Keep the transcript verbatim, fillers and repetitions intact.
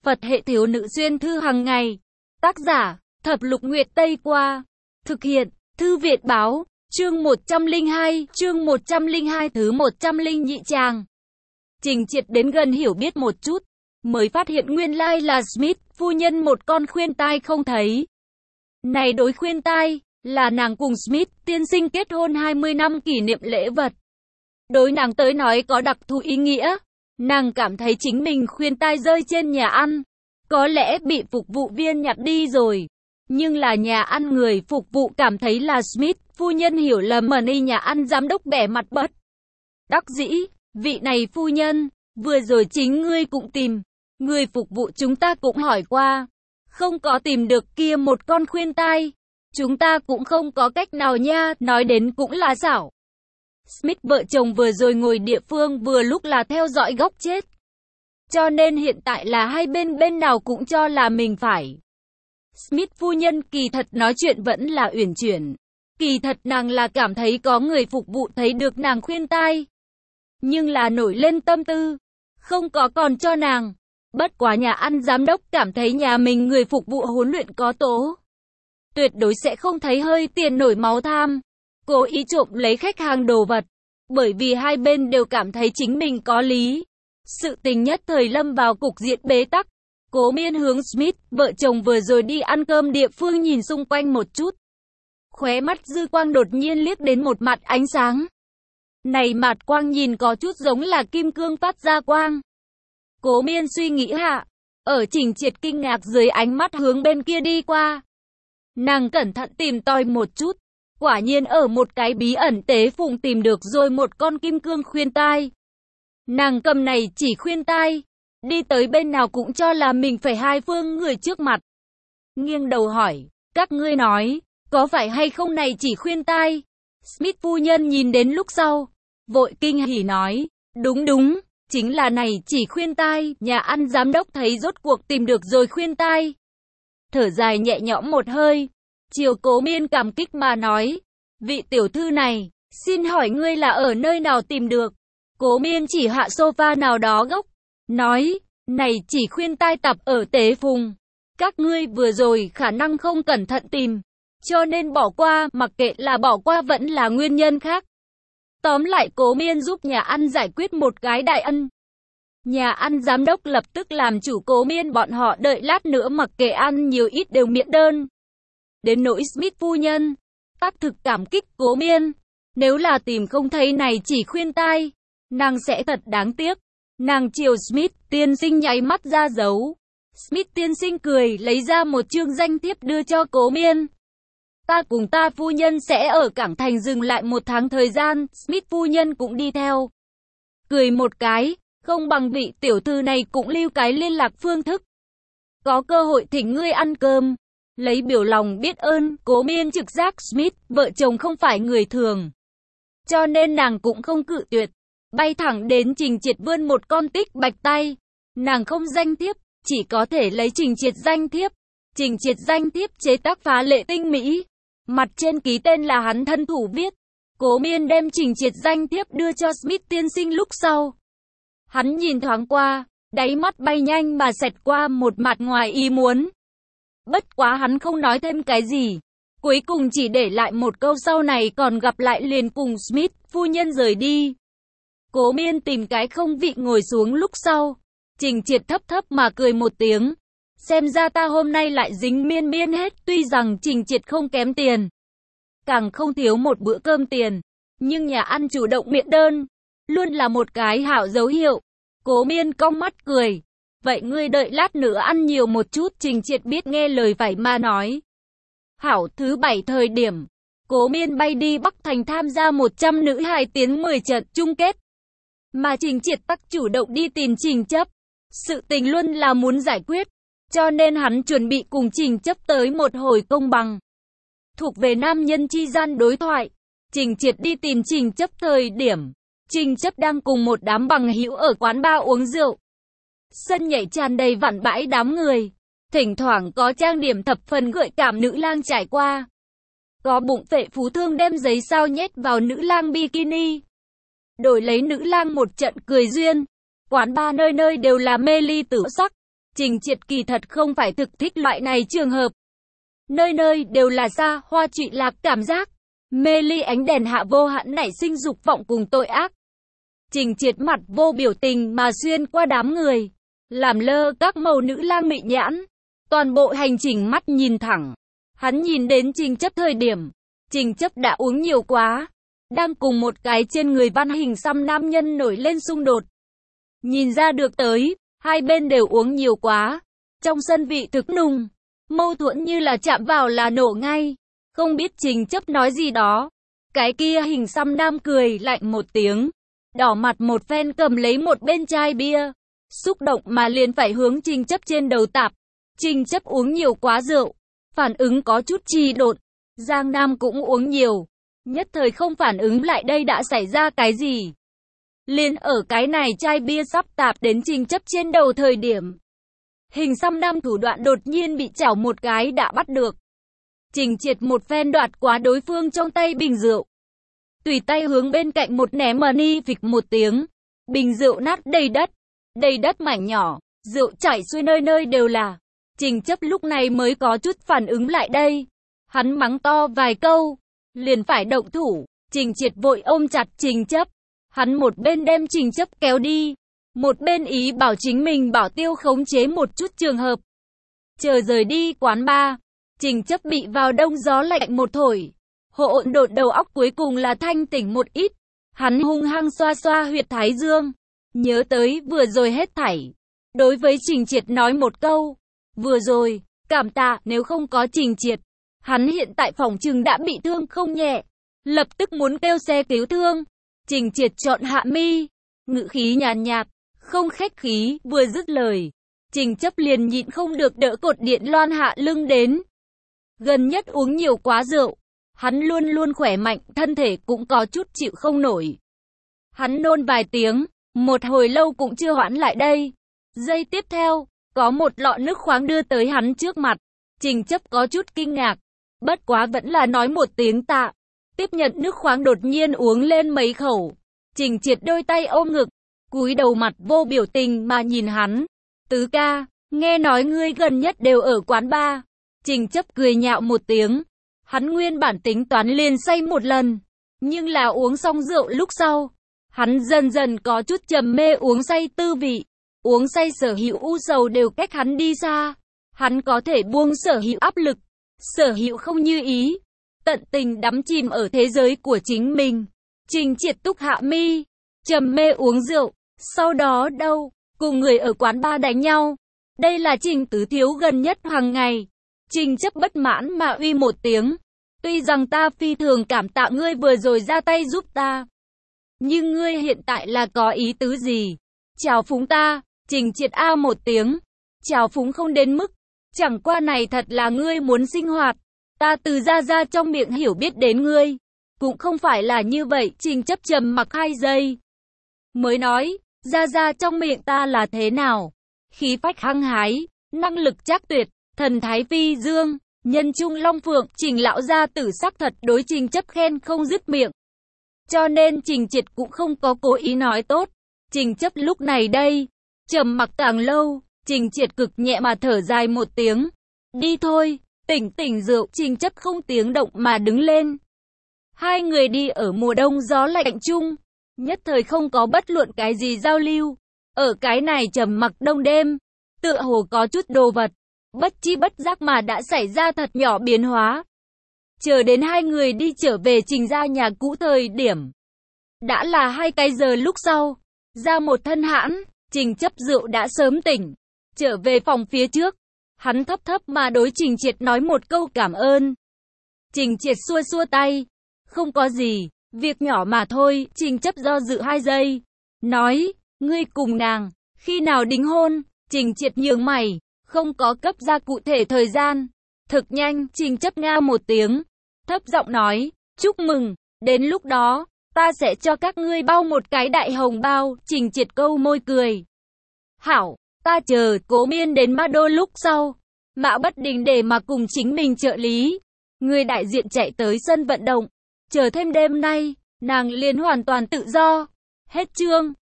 Phật hệ thiếu nữ xuyên thư hàng ngày. Tác giả, Thập Lục Nguyệt Tây Qua. Thực hiện, Thư Viện Báo. Chương một trăm lẻ hai, chương một trăm lẻ hai thứ một trăm lẻ nhị trang. Trình Triệt đến gần hiểu biết một chút, mới phát hiện nguyên lai là Smith phu nhân một con khuyên tai không thấy. Này đối khuyên tai, là nàng cùng Smith tiên sinh kết hôn hai mươi năm kỷ niệm lễ vật. Đối nàng tới nói có đặc thù ý nghĩa. Nàng cảm thấy chính mình khuyên tai rơi trên nhà ăn, có lẽ bị phục vụ viên nhặt đi rồi. Nhưng là nhà ăn người phục vụ cảm thấy là Smith phu nhân hiểu lầm, mà đi nhà ăn giám đốc bẻ mặt bất đắc dĩ. Vị này phu nhân, vừa rồi chính ngươi cũng tìm, người phục vụ chúng ta cũng hỏi qua, không có tìm được kia một con khuyên tai. Chúng ta cũng không có cách nào nha, nói đến cũng là xảo. Smith vợ chồng vừa rồi ngồi địa phương vừa lúc là theo dõi góc chết. Cho nên hiện tại là hai bên bên nào cũng cho là mình phải. Smith phu nhân kỳ thật nói chuyện vẫn là uyển chuyển. Kỳ thật nàng là cảm thấy có người phục vụ thấy được nàng khuyên tai. Nhưng là nổi lên tâm tư, không có còn cho nàng. Bất quá nhà ăn giám đốc cảm thấy nhà mình người phục vụ huấn luyện có tố. Tuyệt đối sẽ không thấy hơi tiền nổi máu tham, cố ý trộm lấy khách hàng đồ vật. Bởi vì hai bên đều cảm thấy chính mình có lý. Sự tình nhất thời lâm vào cục diện bế tắc. Cố Miên hướng Smith, vợ chồng vừa rồi đi ăn cơm địa phương nhìn xung quanh một chút. Khóe mắt dư quang đột nhiên liếc đến một mặt ánh sáng. Này mặt quang nhìn có chút giống là kim cương phát ra quang. Cố Miên suy nghĩ hạ, ở Trình Triệt kinh ngạc dưới ánh mắt hướng bên kia đi qua. Nàng cẩn thận tìm tòi một chút, quả nhiên ở một cái bí ẩn tế phùng tìm được rồi một con kim cương khuyên tai. Nàng cầm này chỉ khuyên tai, đi tới bên nào cũng cho là mình phải hai phương người trước mặt. Nghiêng đầu hỏi, các ngươi nói, có phải hay không này chỉ khuyên tai? Smith phu nhân nhìn đến lúc sau, vội kinh hỉ nói, đúng đúng, chính là này chỉ khuyên tai. Nhà ăn giám đốc thấy rốt cuộc tìm được rồi khuyên tai. Thở dài nhẹ nhõm một hơi, chiều Cố Miên cảm kích mà nói, vị tiểu thư này, xin hỏi ngươi là ở nơi nào tìm được? Cố Miên chỉ hạ sofa nào đó góc, nói, này chỉ khuyên tai tập ở tế phùng. Các ngươi vừa rồi khả năng không cẩn thận tìm, cho nên bỏ qua, mặc kệ là bỏ qua vẫn là nguyên nhân khác. Tóm lại Cố Miên giúp nhà ăn giải quyết một cái đại ân. Nhà ăn giám đốc lập tức làm chủ Cố Miên bọn họ đợi lát nữa mặc kệ ăn nhiều ít đều miễn đơn. Đến nỗi Smith phu nhân, tác thực cảm kích Cố Miên. Nếu là tìm không thấy này chỉ khuyên tai, nàng sẽ thật đáng tiếc. Nàng chiều Smith tiên sinh nháy mắt ra dấu. Smith tiên sinh cười lấy ra một chương danh thiếp đưa cho Cố Miên. Ta cùng ta phu nhân sẽ ở Cảng Thành dừng lại một tháng thời gian. Smith phu nhân cũng đi theo. Cười một cái, không bằng vị tiểu thư này cũng lưu cái liên lạc phương thức. Có cơ hội thỉnh ngươi ăn cơm. Lấy biểu lòng biết ơn, Cố Miên trực giác Smith, vợ chồng không phải người thường. Cho nên nàng cũng không cự tuyệt. Bay thẳng đến Trình Triệt vươn một con tích bạch tay. Nàng không danh thiếp, chỉ có thể lấy Trình Triệt danh thiếp. Trình Triệt danh thiếp chế tác phá lệ tinh mỹ. Mặt trên ký tên là hắn thân thủ viết. Cố Miên đem Trình Triệt danh thiếp đưa cho Smith tiên sinh lúc sau. Hắn nhìn thoáng qua, đáy mắt bay nhanh mà xẹt qua một mặt ngoài ý muốn. Bất quá hắn không nói thêm cái gì. Cuối cùng chỉ để lại một câu sau này còn gặp lại liền cùng Smith phu nhân rời đi. Cố Miên tìm cái không vị ngồi xuống lúc sau. Trình Triệt thấp thấp mà cười một tiếng. Xem ra ta hôm nay lại dính miên miên hết. Tuy rằng Trình Triệt không kém tiền, càng không thiếu một bữa cơm tiền, nhưng nhà ăn chủ động miễn đơn, luôn là một cái hảo dấu hiệu. Cố Miên cong mắt cười. Vậy ngươi đợi lát nữa ăn nhiều một chút. Trình Triệt biết nghe lời phải mà nói. Hảo. Thứ bảy thời điểm, Cố Miên bay đi Bắc Thành tham gia một trăm nữ hài tiến mười trận chung kết. Mà Trình Triệt tắc chủ động đi tìm Trình Chấp. Sự tình luôn là muốn giải quyết, cho nên hắn chuẩn bị cùng Trình Chấp tới một hồi công bằng. Thuộc về nam nhân chi gian đối thoại. Trình Triệt đi tìm Trình Chấp thời điểm, Trình Chấp đang cùng một đám bằng hữu ở quán bar uống rượu. Sân nhảy tràn đầy vặn bãi đám người. Thỉnh thoảng có trang điểm thập phần gợi cảm nữ lang trải qua. Có bụng phệ phú thương đem giấy sao nhét vào nữ lang bikini. Đổi lấy nữ lang một trận cười duyên. Quán bar nơi nơi đều là mê ly tử sắc. Trình Triệt kỳ thật không phải thực thích loại này trường hợp. Nơi nơi đều là xa hoa trụy lạc cảm giác. Mê ly ánh đèn hạ vô hạn nảy sinh dục vọng cùng tội ác. Trình Triệt mặt vô biểu tình mà xuyên qua đám người. Làm lơ các màu nữ lang mị nhãn. Toàn bộ hành trình mắt nhìn thẳng. Hắn nhìn đến Trình Chấp thời điểm. Trình Chấp đã uống nhiều quá. Đang cùng một cái trên người văn hình xăm nam nhân nổi lên xung đột. Nhìn ra được tới, hai bên đều uống nhiều quá. Trong sân vị thực nùng. Mâu thuẫn như là chạm vào là nổ ngay. Không biết Trình Chấp nói gì đó. Cái kia hình xăm nam cười lạnh một tiếng. Đỏ mặt một phen cầm lấy một bên chai bia. Xúc động mà liền phải hướng Trình Chấp trên đầu tạp. Trình Chấp uống nhiều quá rượu. Phản ứng có chút trì độn. Giang Nam cũng uống nhiều. Nhất thời không phản ứng lại đây đã xảy ra cái gì. Liền ở cái này chai bia sắp tạp đến Trình Chấp trên đầu thời điểm. Hình xăm nam thủ đoạn đột nhiên bị chảo một cái đã bắt được. Trình Triệt một phen đoạt quá đối phương trong tay bình rượu. Tùy tay hướng bên cạnh một ném mà ni phịch một tiếng. Bình rượu nát đầy đất. Đầy đất mảnh nhỏ. Rượu chảy xuôi nơi nơi đều là. Trình Chấp lúc này mới có chút phản ứng lại đây. Hắn mắng to vài câu. Liền phải động thủ. Trình Triệt vội ôm chặt Trình Chấp. Hắn một bên đem Trình Chấp kéo đi. Một bên ý bảo chính mình bảo tiêu khống chế một chút trường hợp. Chờ rời đi quán bar. Trình Chấp bị vào đông gió lạnh một thổi. Hỗn độn đầu óc cuối cùng là thanh tỉnh một ít. Hắn hung hăng xoa xoa huyệt thái dương. Nhớ tới vừa rồi hết thảy. Đối với Trình Triệt nói một câu. Vừa rồi, cảm tạ, nếu không có Trình Triệt. Hắn hiện tại phòng trừng đã bị thương không nhẹ. Lập tức muốn kêu xe cứu thương. Trình Triệt chọn hạ mi. Ngữ khí nhàn nhạt, không khách khí, vừa dứt lời. Trình Chấp liền nhịn không được đỡ cột điện loan hạ lưng đến. Gần nhất uống nhiều quá rượu. Hắn luôn luôn khỏe mạnh, thân thể cũng có chút chịu không nổi. Hắn nôn vài tiếng, một hồi lâu cũng chưa hoãn lại đây. Giây tiếp theo, có một lọ nước khoáng đưa tới hắn trước mặt. Trình Chấp có chút kinh ngạc. Bất quá vẫn là nói một tiếng tạ. Tiếp nhận nước khoáng đột nhiên uống lên mấy khẩu. Trình Triệt đôi tay ôm ngực. Cúi đầu mặt vô biểu tình mà nhìn hắn. Tứ ca, nghe nói ngươi gần nhất đều ở quán bar. Trình Chấp cười nhạo một tiếng. Hắn nguyên bản tính toán liền say một lần. Nhưng là uống xong rượu lúc sau. Hắn dần dần có chút trầm mê uống say tư vị. Uống say sở hữu u sầu đều cách hắn đi xa. Hắn có thể buông sở hữu áp lực. Sở hữu không như ý. Tận tình đắm chìm ở thế giới của chính mình. Trình Triệt túc hạ mi. Trầm mê uống rượu. Sau đó đâu? Cùng người ở quán bar đánh nhau. Đây là Trình Tứ Thiếu gần nhất hàng ngày. Trình Chấp bất mãn mà uy một tiếng. Tuy rằng ta phi thường cảm tạ ngươi vừa rồi ra tay giúp ta. Nhưng ngươi hiện tại là có ý tứ gì? Chào phúng ta. Trình Triệt a một tiếng. Chào phúng không đến mức. Chẳng qua này thật là ngươi muốn sinh hoạt. Ta từ ra ra trong miệng hiểu biết đến ngươi. Cũng không phải là như vậy. Trình Chấp trầm mặc hai giây. Mới nói, ra ra trong miệng ta là thế nào? Khí phách hăng hái, năng lực trác tuyệt, thần thái phi dương, nhân trung long phượng. Trình lão gia tử sắc thật đối Trình Chấp khen không dứt miệng. Cho nên Trình Triệt cũng không có cố ý nói tốt. Trình Chấp lúc này đây, trầm mặc càng lâu. Trình Triệt cực nhẹ mà thở dài một tiếng. Đi thôi, tỉnh tỉnh rượu. Trình Chấp không tiếng động mà đứng lên. Hai người đi ở mùa đông gió lạnh chung. Nhất thời không có bất luận cái gì giao lưu. Ở cái này trầm mặc đông đêm. Tựa hồ có chút đồ vật. Bất chi bất giác mà đã xảy ra thật nhỏ biến hóa. Chờ đến hai người đi trở về Trình gia nhà cũ thời điểm. Đã là hai cái giờ lúc sau. Ra một thân hãn. Trình Chấp rượu đã sớm tỉnh. Trở về phòng phía trước. Hắn thấp thấp mà đối Trình Triệt nói một câu cảm ơn. Trình Triệt xua xua tay. Không có gì. Việc nhỏ mà thôi. Trình Chấp do dự hai giây. Nói. Ngươi cùng nàng. Khi nào đính hôn? Trình Triệt nhướng mày. Không có cấp ra cụ thể thời gian. Thực nhanh. Trình Chấp nga một tiếng. Thấp giọng nói. Chúc mừng. Đến lúc đó. Ta sẽ cho các ngươi bao một cái đại hồng bao. Trình Triệt câu môi cười. Hảo. Ta chờ Cố Miên đến Ma Đô lúc sau. Mã Bất Đình để mà cùng chính mình trợ lý. Người đại diện chạy tới sân vận động. Chờ thêm đêm nay. Nàng liền hoàn toàn tự do. Hết chương.